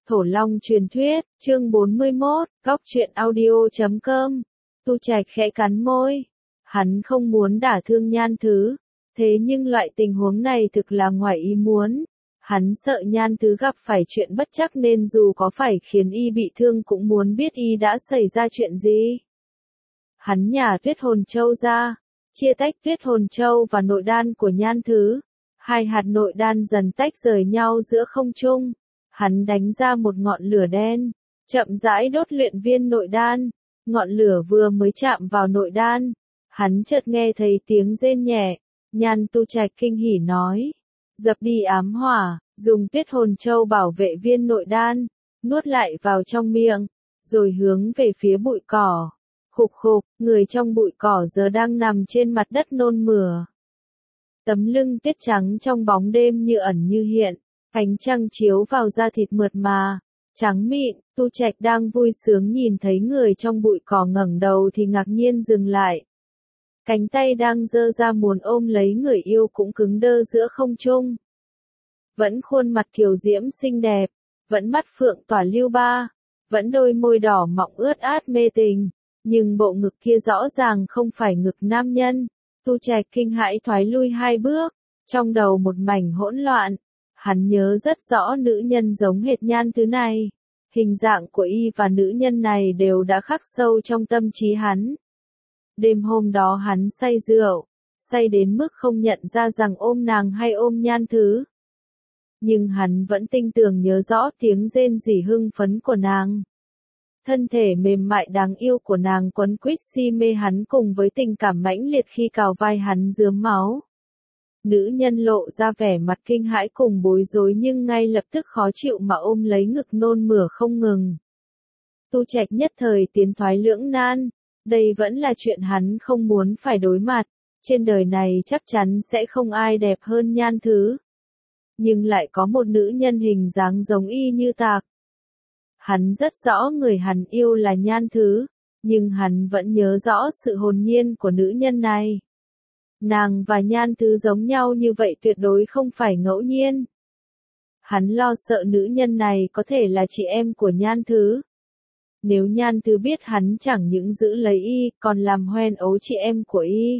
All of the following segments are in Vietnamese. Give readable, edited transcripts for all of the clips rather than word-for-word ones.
Thổ Long truyền thuyết, chương 41, góc truyện audio.com. Tu Trạch khẽ cắn môi. Hắn không muốn đả thương Nhan Thứ. Thế nhưng loại tình huống này thực là ngoài ý muốn. Hắn sợ Nhan Thứ gặp phải chuyện bất trắc nên dù có phải khiến y bị thương cũng muốn biết y đã xảy ra chuyện gì. Hắn nhả Tuyết Hồn Châu ra, chia tách Tuyết Hồn Châu và nội đan của Nhan Thứ. Hai hạt nội đan dần tách rời nhau giữa không trung. Hắn đánh ra một ngọn lửa đen, chậm rãi đốt luyện viên nội đan. Ngọn lửa vừa mới chạm vào nội đan, hắn chợt nghe thấy tiếng rên nhẹ. Nhan Tu Trạch kinh hỉ nói, dập đi ám hỏa, dùng Tuyết Hồn Châu bảo vệ viên nội đan, nuốt lại vào trong miệng, rồi hướng về phía bụi cỏ. Khục khục, người trong bụi cỏ giờ đang nằm trên mặt đất nôn mửa. Tấm lưng tuyết trắng trong bóng đêm như ẩn như hiện, ánh trăng chiếu vào da thịt mượt mà, trắng mịn. Tu Trạch đang vui sướng nhìn thấy người trong bụi cỏ ngẩng đầu thì ngạc nhiên dừng lại. Cánh tay đang giơ ra muốn ôm lấy người yêu cũng cứng đơ giữa không trung. Vẫn khuôn mặt kiều diễm xinh đẹp, vẫn mắt phượng tỏa lưu ba, vẫn đôi môi đỏ mọng ướt át mê tình, nhưng bộ ngực kia rõ ràng không phải ngực nam nhân. Tu Trạch kinh hãi thoái lui hai bước, trong đầu một mảnh hỗn loạn. Hắn nhớ rất rõ nữ nhân giống hệt Nhan Thứ này. Hình dạng của y và nữ nhân này đều đã khắc sâu trong tâm trí hắn. Đêm hôm đó hắn say rượu, say đến mức không nhận ra rằng ôm nàng hay ôm Nhan Thứ. Nhưng hắn vẫn tinh tường nhớ rõ tiếng rên rỉ hưng phấn của nàng. Thân thể mềm mại đáng yêu của nàng quấn quýt si mê hắn cùng với tình cảm mãnh liệt khi cào vai hắn rướm máu. Nữ nhân lộ ra vẻ mặt kinh hãi cùng bối rối nhưng ngay lập tức khó chịu mà ôm lấy ngực nôn mửa không ngừng. Tu Trạch nhất thời tiến thoái lưỡng nan, đây vẫn là chuyện hắn không muốn phải đối mặt, trên đời này chắc chắn sẽ không ai đẹp hơn Nhan Thứ. Nhưng lại có một nữ nhân hình dáng giống y như tạc. Hắn rất rõ người hắn yêu là Nhan Thứ, nhưng hắn vẫn nhớ rõ sự hồn nhiên của nữ nhân này. Nàng và Nhan Thứ giống nhau như vậy tuyệt đối không phải ngẫu nhiên. Hắn lo sợ nữ nhân này có thể là chị em của Nhan Thứ. Nếu Nhan Thứ biết hắn chẳng những giữ lấy y, còn làm hoen ấu chị em của y.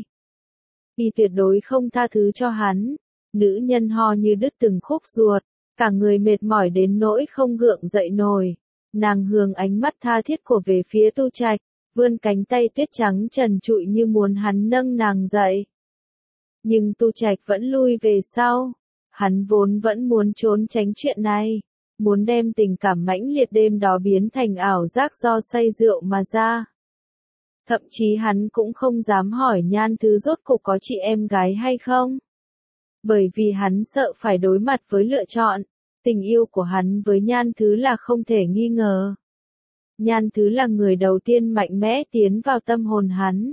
Y tuyệt đối không tha thứ cho hắn. Nữ nhân ho như đứt từng khúc ruột, cả người mệt mỏi đến nỗi không gượng dậy nổi. Nàng hướng ánh mắt tha thiết của về phía Tu Trạch, vươn cánh tay tuyết trắng trần trụi như muốn hắn nâng nàng dậy. Nhưng Tu Trạch vẫn lui về sau. Hắn vốn vẫn muốn trốn tránh chuyện này, muốn đem tình cảm mãnh liệt đêm đó biến thành ảo giác do say rượu mà ra. Thậm chí hắn cũng không dám hỏi Nhan Thứ rốt cục có chị em gái hay không. Bởi vì hắn sợ phải đối mặt với lựa chọn. Tình yêu của hắn với Nhan Thứ là không thể nghi ngờ. Nhan Thứ là người đầu tiên mạnh mẽ tiến vào tâm hồn hắn.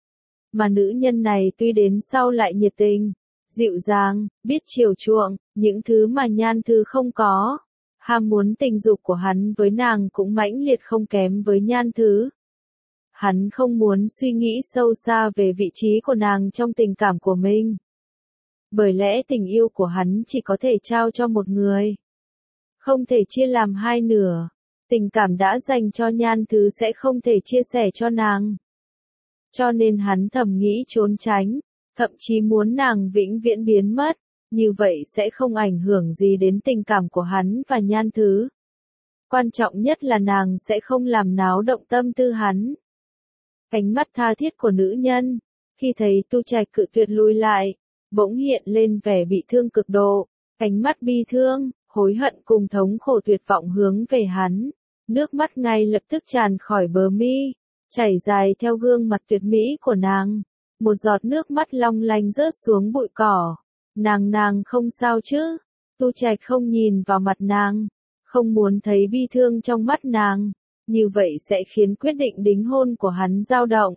Mà nữ nhân này tuy đến sau lại nhiệt tình, dịu dàng, biết chiều chuộng, những thứ mà Nhan Thứ không có. Ham muốn tình dục của hắn với nàng cũng mãnh liệt không kém với Nhan Thứ. Hắn không muốn suy nghĩ sâu xa về vị trí của nàng trong tình cảm của mình. Bởi lẽ tình yêu của hắn chỉ có thể trao cho một người. Không thể chia làm hai nửa. Tình cảm đã dành cho Nhan Thứ sẽ không thể chia sẻ cho nàng. Cho nên hắn thầm nghĩ trốn tránh, thậm chí muốn nàng vĩnh viễn biến mất. Như vậy sẽ không ảnh hưởng gì đến tình cảm của hắn và Nhan Thứ. Quan trọng nhất là nàng sẽ không làm náo động tâm tư hắn. Ánh mắt tha thiết của nữ nhân, khi thấy Tu Trạch cự tuyệt lùi lại, bỗng hiện lên vẻ bị thương cực độ, ánh mắt bi thương, hối hận cùng thống khổ tuyệt vọng hướng về hắn. Nước mắt ngay lập tức tràn khỏi bờ mi, chảy dài theo gương mặt tuyệt mỹ của nàng. Một giọt nước mắt long lanh rớt xuống bụi cỏ. Nàng không sao chứ? Tu Trạch không nhìn vào mặt nàng, không muốn thấy bi thương trong mắt nàng. Như vậy sẽ khiến quyết định đính hôn của hắn dao động.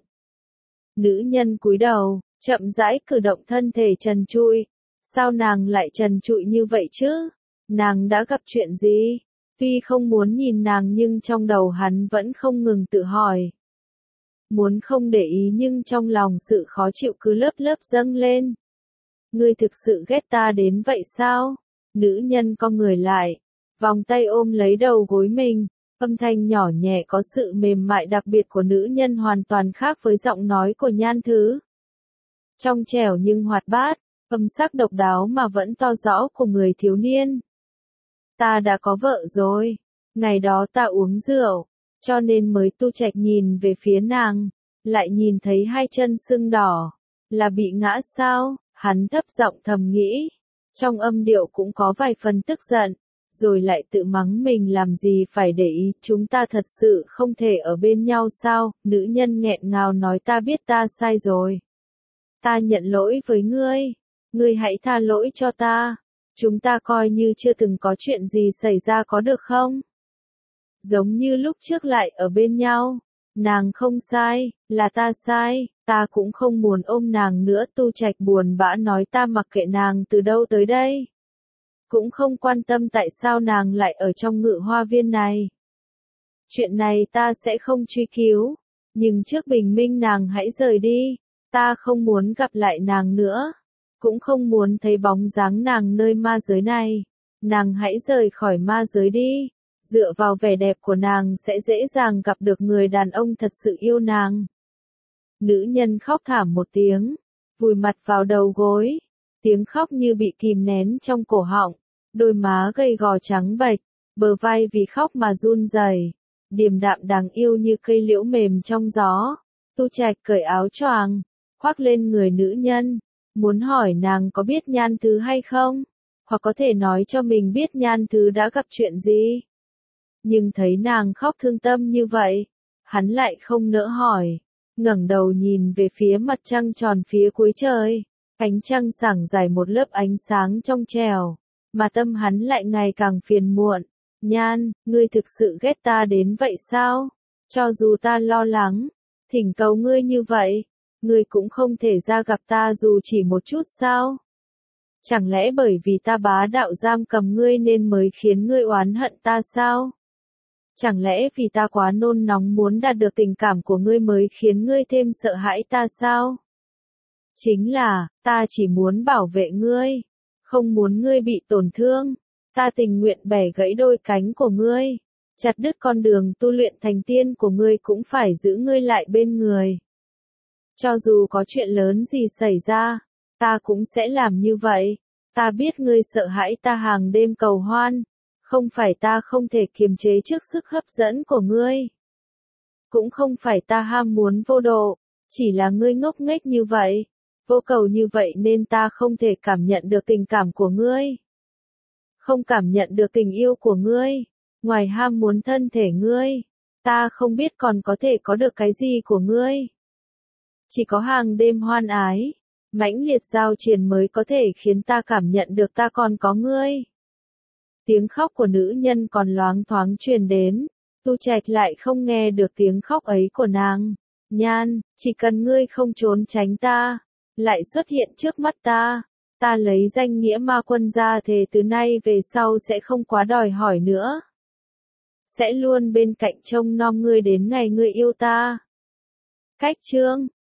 Nữ nhân cúi đầu, chậm rãi cử động thân thể trần trụi. Sao nàng lại trần trụi như vậy chứ? Nàng đã gặp chuyện gì? Tuy không muốn nhìn nàng nhưng trong đầu hắn vẫn không ngừng tự hỏi. Muốn không để ý nhưng trong lòng sự khó chịu cứ lớp lớp dâng lên. Ngươi thực sự ghét ta đến vậy sao? Nữ nhân co người lại, vòng tay ôm lấy đầu gối mình, âm thanh nhỏ nhẹ có sự mềm mại đặc biệt của nữ nhân hoàn toàn khác với giọng nói của Nhan Thứ. Trong trẻo nhưng hoạt bát, âm sắc độc đáo mà vẫn to rõ của người thiếu niên. Ta đã có vợ rồi, ngày đó ta uống rượu, cho nên mới Tu Trạch nhìn về phía nàng, lại nhìn thấy hai chân sưng đỏ, là bị ngã sao, hắn thấp giọng thầm nghĩ, trong âm điệu cũng có vài phần tức giận, rồi lại tự mắng mình làm gì phải để ý, chúng ta thật sự không thể ở bên nhau sao, nữ nhân nghẹn ngào nói ta biết ta sai rồi. Ta nhận lỗi với ngươi hãy tha lỗi cho ta, chúng ta coi như chưa từng có chuyện gì xảy ra có được không? Giống như lúc trước lại ở bên nhau, nàng không sai, là ta sai, ta cũng không muốn ôm nàng nữa. Tu Trạch buồn bã nói ta mặc kệ nàng từ đâu tới đây. Cũng không quan tâm tại sao nàng lại ở trong Ngự Hoa Viên này. Chuyện này ta sẽ không truy cứu, nhưng trước bình minh nàng hãy rời đi, ta không muốn gặp lại nàng nữa, cũng không muốn thấy bóng dáng nàng nơi ma giới này, nàng hãy rời khỏi ma giới đi, dựa vào vẻ đẹp của nàng sẽ dễ dàng gặp được người đàn ông thật sự yêu nàng. Nữ nhân khóc thảm một tiếng, vùi mặt vào đầu gối, tiếng khóc như bị kìm nén trong cổ họng, đôi má gầy gò trắng bệch, bờ vai vì khóc mà run rẩy, điềm đạm đáng yêu như cây liễu mềm trong gió. Tu Trạch cởi áo choàng, khoác lên người nữ nhân, muốn hỏi nàng có biết Nhan Thứ hay không, hoặc có thể nói cho mình biết Nhan Thứ đã gặp chuyện gì. Nhưng thấy nàng khóc thương tâm như vậy, hắn lại không nỡ hỏi, ngẩng đầu nhìn về phía mặt trăng tròn phía cuối trời, ánh trăng sảng rải một lớp ánh sáng trong trẻo, mà tâm hắn lại ngày càng phiền muộn. Nhan, ngươi thực sự ghét ta đến vậy sao? Cho dù ta lo lắng, thỉnh cầu ngươi như vậy, ngươi cũng không thể ra gặp ta dù chỉ một chút sao? Chẳng lẽ bởi vì ta bá đạo giam cầm ngươi nên mới khiến ngươi oán hận ta sao? Chẳng lẽ vì ta quá nôn nóng muốn đạt được tình cảm của ngươi mới khiến ngươi thêm sợ hãi ta sao? Chính là, ta chỉ muốn bảo vệ ngươi, không muốn ngươi bị tổn thương. Ta tình nguyện bẻ gãy đôi cánh của ngươi, chặt đứt con đường tu luyện thành tiên của ngươi cũng phải giữ ngươi lại bên người. Cho dù có chuyện lớn gì xảy ra, ta cũng sẽ làm như vậy. Ta biết ngươi sợ hãi ta hàng đêm cầu hoan, không phải ta không thể kiềm chế trước sức hấp dẫn của ngươi. Cũng không phải ta ham muốn vô độ, chỉ là ngươi ngốc nghếch như vậy, vô cầu như vậy nên ta không thể cảm nhận được tình cảm của ngươi. Không cảm nhận được tình yêu của ngươi, ngoài ham muốn thân thể ngươi, ta không biết còn có thể có được cái gì của ngươi. Chỉ có hàng đêm hoan ái, mãnh liệt giao triền mới có thể khiến ta cảm nhận được ta còn có ngươi. Tiếng khóc của nữ nhân còn loáng thoáng truyền đến, Tu Trạch lại không nghe được tiếng khóc ấy của nàng. Nhan, chỉ cần ngươi không trốn tránh ta, lại xuất hiện trước mắt ta. Ta lấy danh nghĩa ma quân ra thề từ nay về sau sẽ không quá đòi hỏi nữa. Sẽ luôn bên cạnh trông nom ngươi đến ngày ngươi yêu ta. Cách chương